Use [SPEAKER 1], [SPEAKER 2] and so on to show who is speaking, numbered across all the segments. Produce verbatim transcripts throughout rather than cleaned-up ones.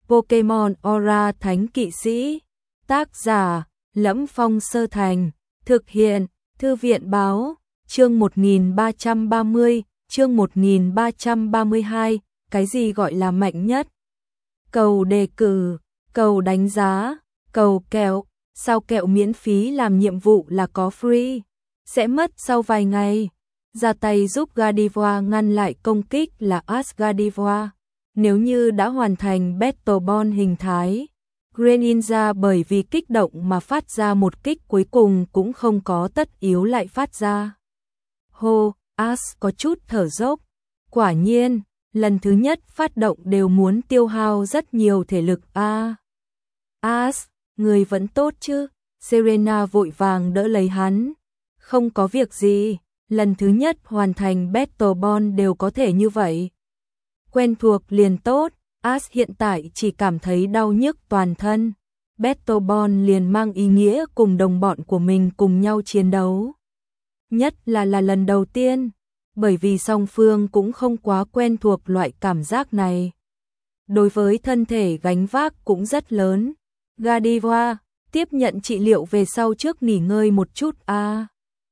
[SPEAKER 1] Pokemon Aura Thánh Kỵ Sĩ. Tác giả: Lẫm Phong Sơ Thành. Thực hiện: Thư viện báo. Chương một nghìn ba trăm ba mươi, chương một nghìn ba trăm ba mươi hai, cái gì gọi là mạnh nhất? Cầu đề cử, cầu đánh giá, cầu kẹo, sao kẹo miễn phí làm nhiệm vụ là có free, sẽ mất sau vài ngày. Ra tay giúp Gardevoir ngăn lại công kích là Ash Gardevoir. Nếu như đã hoàn thành Battle Ball hình thái, Greninja bởi vì kích động mà phát ra một kích cuối cùng cũng không có tất yếu lại phát ra. Hô, Ash có chút thở dốc. Quả nhiên, lần thứ nhất phát động đều muốn tiêu hao rất nhiều thể lực a. À, Ash, người vẫn tốt chứ? Serena vội vàng đỡ lấy hắn. Không có việc gì, lần thứ nhất hoàn thành Battle Ball đều có thể như vậy. Quen thuộc liền tốt. Ash hiện tại chỉ cảm thấy đau nhức toàn thân. Battle Ball liền mang ý nghĩa cùng đồng bọn của mình cùng nhau chiến đấu. Nhất là là lần đầu tiên, bởi vì song phương cũng không quá quen thuộc loại cảm giác này. Đối với thân thể gánh vác cũng rất lớn. Gardevoir, tiếp nhận trị liệu về sau trước nghỉ ngơi một chút a. À.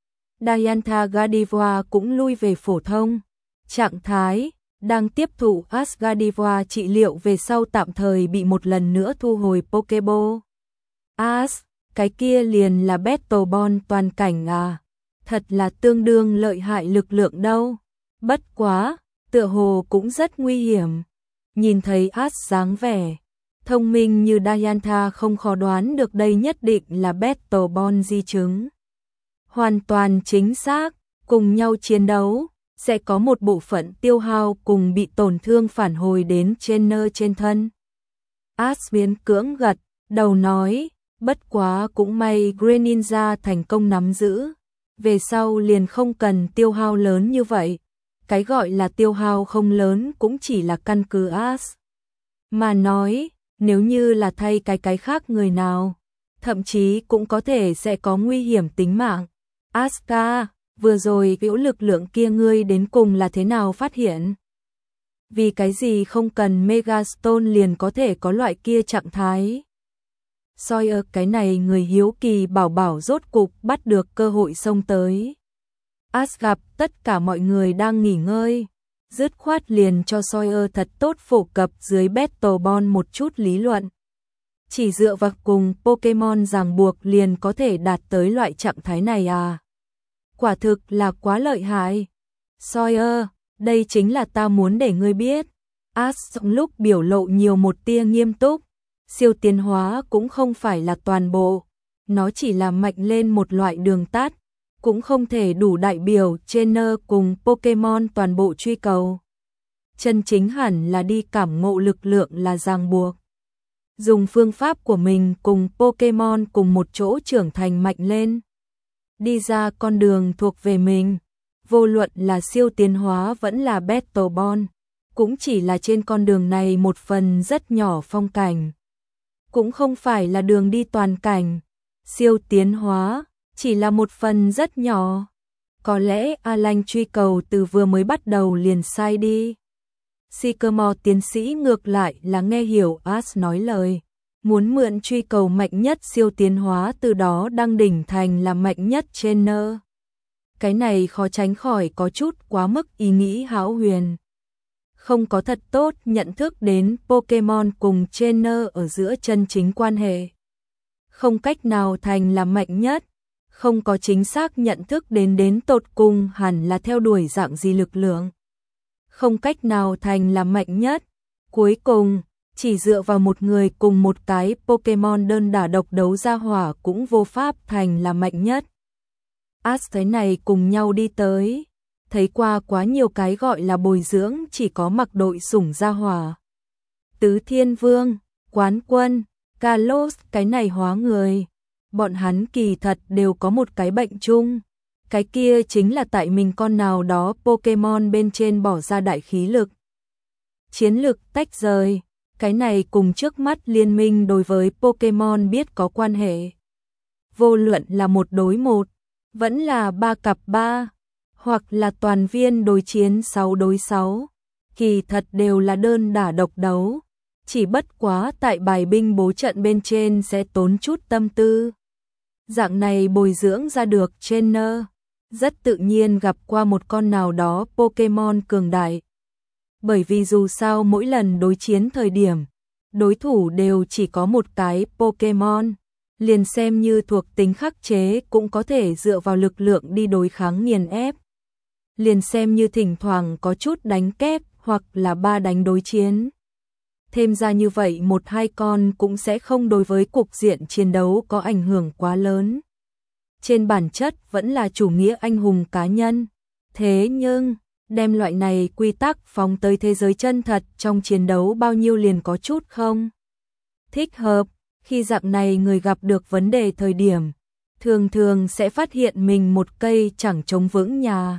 [SPEAKER 1] Dialga Gardevoir cũng lui về phổ thông trạng thái, đang tiếp thụ Ash Gardevoir trị liệu về sau tạm thời bị một lần nữa thu hồi Pokéball. Ash, cái kia liền là Battle Ball toàn cảnh à? Thật là tương đương lợi hại lực lượng đâu. Bất quá, tựa hồ cũng rất nguy hiểm. Nhìn thấy Ash dáng vẻ thông minh như Dialga không khó đoán được đây nhất định là Battle Ball di chứng. Hoàn toàn chính xác, cùng nhau chiến đấu, sẽ có một bộ phận tiêu hao cùng bị tổn thương phản hồi đến trainer trên thân. Ash miễn cưỡng gật đầu nói, bất quá cũng may Greninja thành công nắm giữ. Về sau liền không cần tiêu hao lớn như vậy. Cái gọi là tiêu hao không lớn cũng chỉ là căn cứ Ash mà nói, nếu như là thay cái cái khác người nào, thậm chí cũng có thể sẽ có nguy hiểm tính mạng. Aska, vừa rồi kiểu lực lượng kia ngươi đến cùng là thế nào phát hiện? Vì cái gì không cần Megastone liền có thể có loại kia trạng thái? Sawyer cái này người hiếu kỳ bảo bảo rốt cục bắt được cơ hội xông tới. Ash gặp tất cả mọi người đang nghỉ ngơi, dứt khoát liền cho Sawyer thật tốt phổ cập dưới Battle Ball một chút lý luận. Chỉ dựa vào cùng Pokemon ràng buộc liền có thể đạt tới loại trạng thái này à? Quả thực là quá lợi hại. Sawyer, đây chính là ta muốn để ngươi biết. Ash trong lúc biểu lộ nhiều một tia nghiêm túc. Siêu tiến hóa cũng không phải là toàn bộ, nó chỉ là mạnh lên một loại đường tắt, cũng không thể đủ đại biểu trainer cùng Pokemon toàn bộ truy cầu. Chân chính hẳn là đi cảm ngộ lực lượng là ràng buộc. Dùng phương pháp của mình cùng Pokemon cùng một chỗ trưởng thành mạnh lên. Đi ra con đường thuộc về mình, vô luận là siêu tiến hóa vẫn là Battle Ball, cũng chỉ là trên con đường này một phần rất nhỏ phong cảnh. Cũng không phải là đường đi toàn cảnh, siêu tiến hóa chỉ là một phần rất nhỏ. Có lẽ Alan truy cầu từ vừa mới bắt đầu liền sai đi. Sycamore tiến sĩ ngược lại là nghe hiểu Ash nói lời, muốn mượn truy cầu mạnh nhất siêu tiến hóa từ đó đăng đỉnh thành là mạnh nhất trainer. Cái này khó tránh khỏi có chút quá mức ý nghĩ hão huyền. Không có thật tốt nhận thức đến Pokemon cùng trainer ở giữa chân chính quan hệ. Không cách nào thành là mạnh nhất, không có chính xác nhận thức đến đến tột cùng hẳn là theo đuổi dạng gì lực lượng. Không cách nào thành là mạnh nhất, cuối cùng, chỉ dựa vào một người cùng một cái Pokemon đơn đả độc đấu ra hỏa cũng vô pháp thành là mạnh nhất. Ash thế này cùng nhau đi tới. Thấy qua quá nhiều cái gọi là bồi dưỡng chỉ có mặc đội sủng gia hỏa. Tứ Thiên Vương, Quán Quân, Kalos cái này hóa người. Bọn hắn kỳ thật đều có một cái bệnh chung. Cái kia chính là tại mình con nào đó Pokemon bên trên bỏ ra đại khí lực. Chiến lực tách rời, cái này cùng trước mắt liên minh đối với Pokemon biết có quan hệ. Vô luận là một đối một, vẫn là ba cặp ba, hoặc là toàn viên đối chiến sáu đối sáu, kỳ thật đều là đơn đả độc đấu. Chỉ bất quá tại bài binh bố trận bên trên sẽ tốn chút tâm tư. Dạng này bồi dưỡng ra được trainer, rất tự nhiên gặp qua một con nào đó Pokemon cường đại. Bởi vì dù sao mỗi lần đối chiến thời điểm, đối thủ đều chỉ có một cái Pokemon, liền xem như thuộc tính khắc chế cũng có thể dựa vào lực lượng đi đối kháng nghiền ép. Liền xem như thỉnh thoảng có chút đánh kép hoặc là ba đánh đối chiến. Thêm ra như vậy một hai con cũng sẽ không đối với cục diện chiến đấu có ảnh hưởng quá lớn. Trên bản chất vẫn là chủ nghĩa anh hùng cá nhân. Thế nhưng, đem loại này quy tắc phóng tới thế giới chân thật trong chiến đấu bao nhiêu liền có chút không thích hợp. Khi dạng này người gặp được vấn đề thời điểm, thường thường sẽ phát hiện mình một cây chẳng chống vững nhà.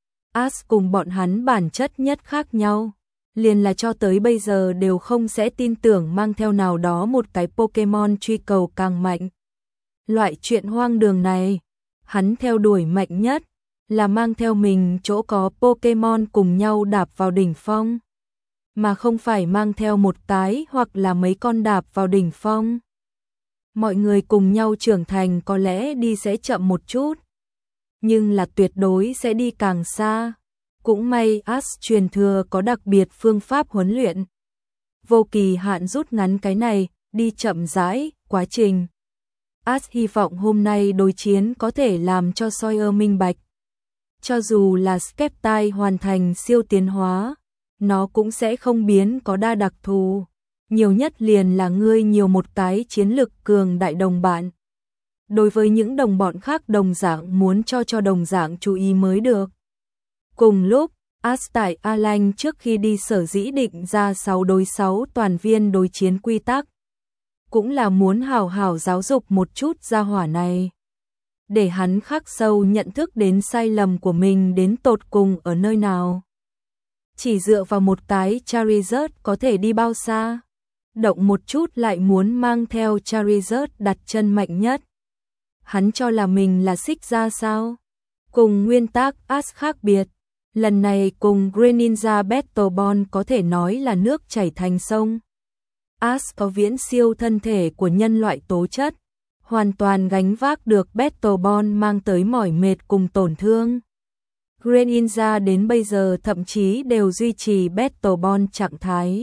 [SPEAKER 1] Ash cùng bọn hắn bản chất nhất khác nhau, liền là cho tới bây giờ đều không sẽ tin tưởng mang theo nào đó một cái Pokemon truy cầu càng mạnh. Loại chuyện hoang đường này, hắn theo đuổi mạnh nhất là mang theo mình chỗ có Pokemon cùng nhau đạp vào đỉnh phong, mà không phải mang theo một cái hoặc là mấy con đạp vào đỉnh phong. Mọi người cùng nhau trưởng thành có lẽ đi sẽ chậm một chút, nhưng là tuyệt đối sẽ đi càng xa. Cũng may Ash truyền thừa có đặc biệt phương pháp huấn luyện, vô kỳ hạn rút ngắn cái này, đi chậm rãi, quá trình. Ash hy vọng hôm nay đối chiến có thể làm cho Sawyer minh bạch. Cho dù là Sceptile hoàn thành siêu tiến hóa, nó cũng sẽ không biến có đa đặc thù. Nhiều nhất liền là ngươi nhiều một cái chiến lực cường đại đồng bạn. Đối với những đồng bọn khác đồng dạng muốn cho cho đồng dạng chú ý mới được. Cùng lúc, Ash tại A-Lanh trước khi đi sở dĩ định ra sáu đối sáu toàn viên đối chiến quy tắc. Cũng là muốn hào hào giáo dục một chút gia hỏa này. Để hắn khắc sâu nhận thức đến sai lầm của mình đến tột cùng ở nơi nào. Chỉ dựa vào một cái Charizard có thể đi bao xa. Động một chút lại muốn mang theo Charizard đặt chân mạnh nhất. Hắn cho là mình là xích ra sao? Cùng nguyên tắc Ash khác biệt. Lần này cùng Greninja Battle Ball có thể nói là nước chảy thành sông. Ash có viễn siêu thân thể của nhân loại tố chất, hoàn toàn gánh vác được Battle Ball mang tới mỏi mệt cùng tổn thương. Greninja đến bây giờ thậm chí đều duy trì Battle Ball trạng thái.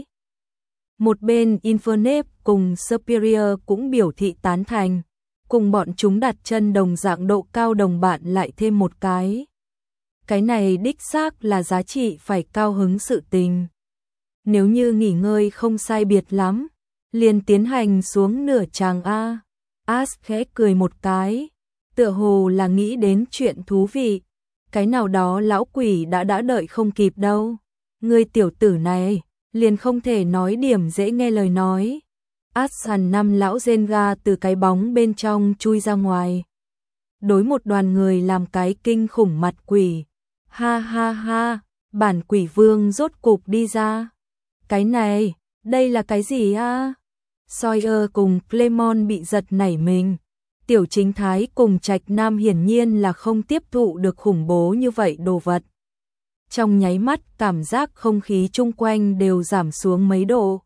[SPEAKER 1] Một bên Infernape cùng Superior cũng biểu thị tán thành, cùng bọn chúng đặt chân đồng dạng độ cao đồng bạn lại thêm một cái. Cái này đích xác là giá trị phải cao hứng sự tình. Nếu như nghỉ ngơi không sai biệt lắm, liền tiến hành xuống nửa tràng A. Ash khẽ cười một cái, tựa hồ là nghĩ đến chuyện thú vị. Cái nào đó lão quỷ đã đã đợi không kịp đâu. Ngươi tiểu tử này, liền không thể nói điểm dễ nghe lời nói. Ash hằn năm lão Zenga từ cái bóng bên trong chui ra ngoài. Đối một đoàn người làm cái kinh khủng mặt quỷ. Ha ha ha, bản quỷ vương rốt cục đi ra. Cái này, đây là cái gì a? Sawyer cùng Clemon bị giật nảy mình. Tiểu chính thái cùng Trạch Nam hiển nhiên là không tiếp thụ được khủng bố như vậy đồ vật. Trong nháy mắt cảm giác không khí chung quanh đều giảm xuống mấy độ.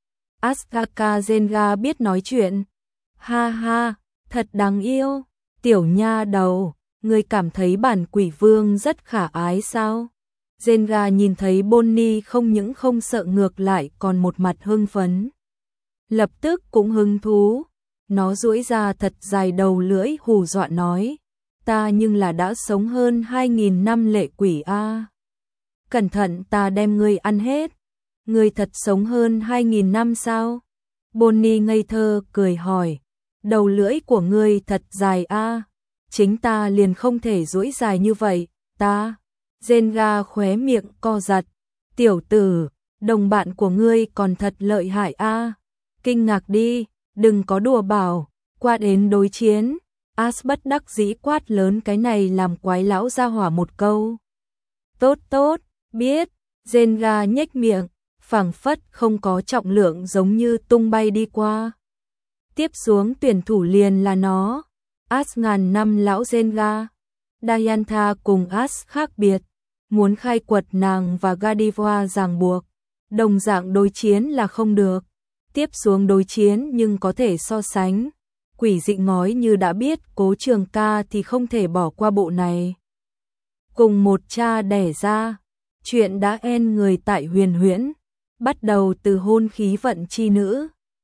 [SPEAKER 1] Ashaka Zenga biết nói chuyện. Ha ha, thật đáng yêu. Tiểu nha đầu, ngươi cảm thấy bản quỷ vương rất khả ái sao? Zenga nhìn thấy Bonnie không những không sợ ngược lại còn một mặt hưng phấn. Lập tức cũng hứng thú. Nó duỗi ra thật dài đầu lưỡi hù dọa nói. Ta nhưng là đã sống hơn hai nghìn năm lệ quỷ a. Cẩn thận ta đem ngươi ăn hết. Ngươi thật sống hơn hai nghìn năm sao? Bonnie ngây thơ cười hỏi. Đầu lưỡi của ngươi thật dài a. Chính ta liền không thể duỗi dài như vậy, ta. Zenga khóe miệng co giật. Tiểu tử, đồng bạn của ngươi còn thật lợi hại a. Kinh ngạc đi, đừng có đùa bảo, qua đến đối chiến. Ash bất đắc dĩ quát lớn cái này làm quái lão ra hỏa một câu. Tốt tốt, biết. Zenga nhếch miệng, phảng phất không có trọng lượng giống như tung bay đi qua. Tiếp xuống tuyển thủ liền là nó. Ash ngàn năm lão Zenga. Diantha cùng Ash khác biệt, muốn khai quật nàng và Gardevoir ràng buộc, đồng dạng đối chiến là không được. tiếp xuống đối chiến nhưng có thể so sánh. Quỷ dị ngói như đã biết Cố Trường Ca thì không thể bỏ qua bộ này. Cùng một cha đẻ ra, chuyện đã en người tại Huyền Huyễn, bắt đầu từ hôn khí vận chi nữ,